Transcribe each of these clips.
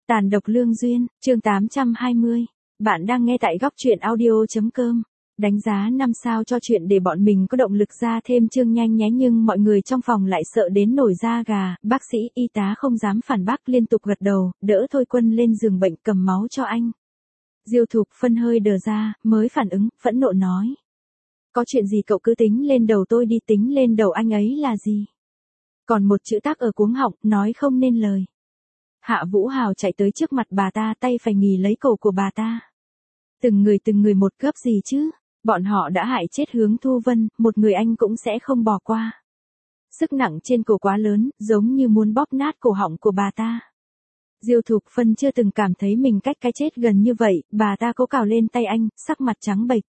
Tàn độc lương duyên, chương 820. Bạn đang nghe tại góc truyện audio.com. Đánh giá 5 sao cho chuyện để bọn mình có động lực ra thêm chương nhanh nhé, nhưng mọi người trong phòng lại sợ đến nổi da gà. Bác sĩ, y tá không dám phản bác, liên tục gật đầu, đỡ Thôi Quân lên giường bệnh cầm máu cho anh. Diêu Thục Phân hơi đờ ra, mới phản ứng, phẫn nộ nói. Có chuyện gì cậu cứ tính lên đầu tôi đi, tính lên đầu anh ấy là gì? Còn một chữ tắc ở cuống họng, nói không nên lời. Hạ Vũ Hào chạy tới trước mặt bà ta, tay phải nghì lấy cổ của bà ta. Từng người một, gấp gì chứ? Bọn họ đã hại chết Hướng Thu Vân, một người anh cũng sẽ không bỏ qua. Sức nặng trên cổ quá lớn, giống như muốn bóp nát cổ họng của bà ta. Diêu Thục Phân chưa từng cảm thấy mình cách cái chết gần như vậy, bà ta cố cào lên tay anh, sắc mặt trắng bệch.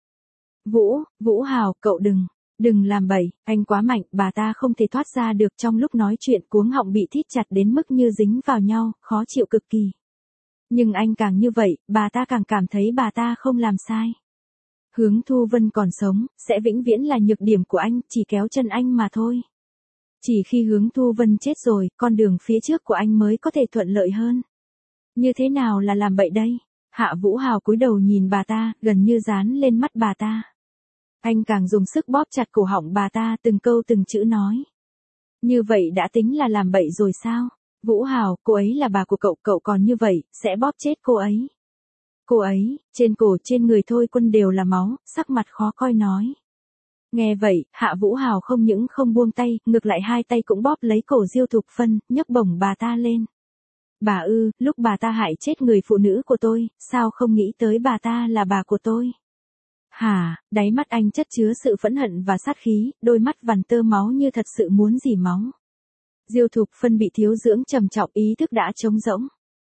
Vũ Hào, cậu đừng làm bậy, anh quá mạnh, bà ta không thể thoát ra được. Trong lúc nói chuyện cuống họng bị thít chặt đến mức như dính vào nhau, khó chịu cực kỳ. Nhưng anh càng như vậy, bà ta càng cảm thấy bà ta không làm sai. Hướng Thu Vân còn sống, sẽ vĩnh viễn là nhược điểm của anh, chỉ kéo chân anh mà thôi. Chỉ khi Hướng Thu Vân chết rồi, con đường phía trước của anh mới có thể thuận lợi hơn. Như thế nào là làm bậy đây? Hạ Vũ Hào cúi đầu nhìn bà ta, gần như dán lên mắt bà ta. Anh càng dùng sức bóp chặt cổ họng bà ta, từng câu từng chữ nói. Như vậy đã tính là làm bậy rồi sao? Vũ Hào, cô ấy là bà của cậu còn như vậy, sẽ bóp chết cô ấy. Cô ấy, trên cổ trên người Thôi Quân đều là máu, sắc mặt khó coi nói. Nghe vậy, Hạ Vũ Hào không những không buông tay, ngược lại hai tay cũng bóp lấy cổ Diêu Thục Phân, nhấc bổng bà ta lên. Bà lúc bà ta hại chết người phụ nữ của tôi, sao không nghĩ tới bà ta là bà của tôi? Hả, đáy mắt anh chất chứa sự phẫn hận và sát khí, đôi mắt vằn tơ máu như thật sự muốn rỉ máu. Diêu Thục Phân bị thiếu dưỡng trầm trọng, ý thức đã trống rỗng.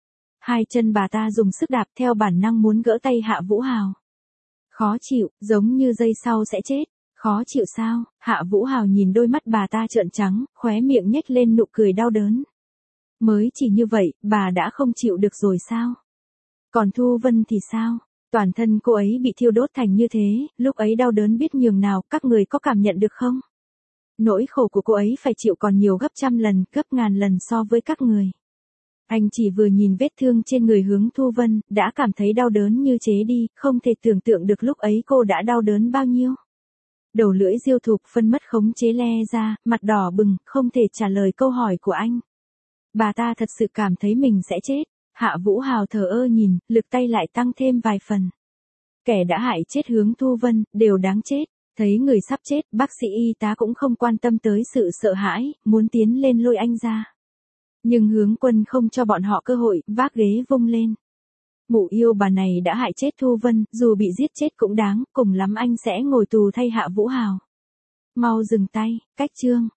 Hai chân bà ta dùng sức đạp, theo bản năng muốn gỡ tay Hạ Vũ Hào. Khó chịu, giống như giây sau sẽ chết. Khó chịu sao? Hạ Vũ Hào nhìn đôi mắt bà ta trợn trắng, khóe miệng nhếch lên nụ cười đau đớn. Mới chỉ như vậy, bà đã không chịu được rồi sao? Còn Thu Vân thì sao? Toàn thân cô ấy bị thiêu đốt thành như thế, lúc ấy đau đớn biết nhường nào, các người có cảm nhận được không? Nỗi khổ của cô ấy phải chịu còn nhiều gấp trăm lần, gấp ngàn lần so với các người. Anh chỉ vừa nhìn vết thương trên người Hướng Thu Vân, đã cảm thấy đau đớn như chế đi, không thể tưởng tượng được lúc ấy cô đã đau đớn bao nhiêu. Đầu lưỡi Diêu Thục Phân mất khống chế le ra, mặt đỏ bừng, không thể trả lời câu hỏi của anh. Bà ta thật sự cảm thấy mình sẽ chết. Hạ Vũ Hào thờ ơ nhìn, lực tay lại tăng thêm vài phần. Kẻ đã hại chết Hướng Thu Vân, đều đáng chết. Thấy người sắp chết, bác sĩ y tá cũng không quan tâm tới sự sợ hãi, muốn tiến lên lôi anh ra. Nhưng Hướng Quân không cho bọn họ cơ hội, vác ghế vung lên. Mụ yêu bà này đã hại chết Thu Vân, dù bị giết chết cũng đáng, cùng lắm anh sẽ ngồi tù thay Hạ Vũ Hào. Mau dừng tay, cách chương.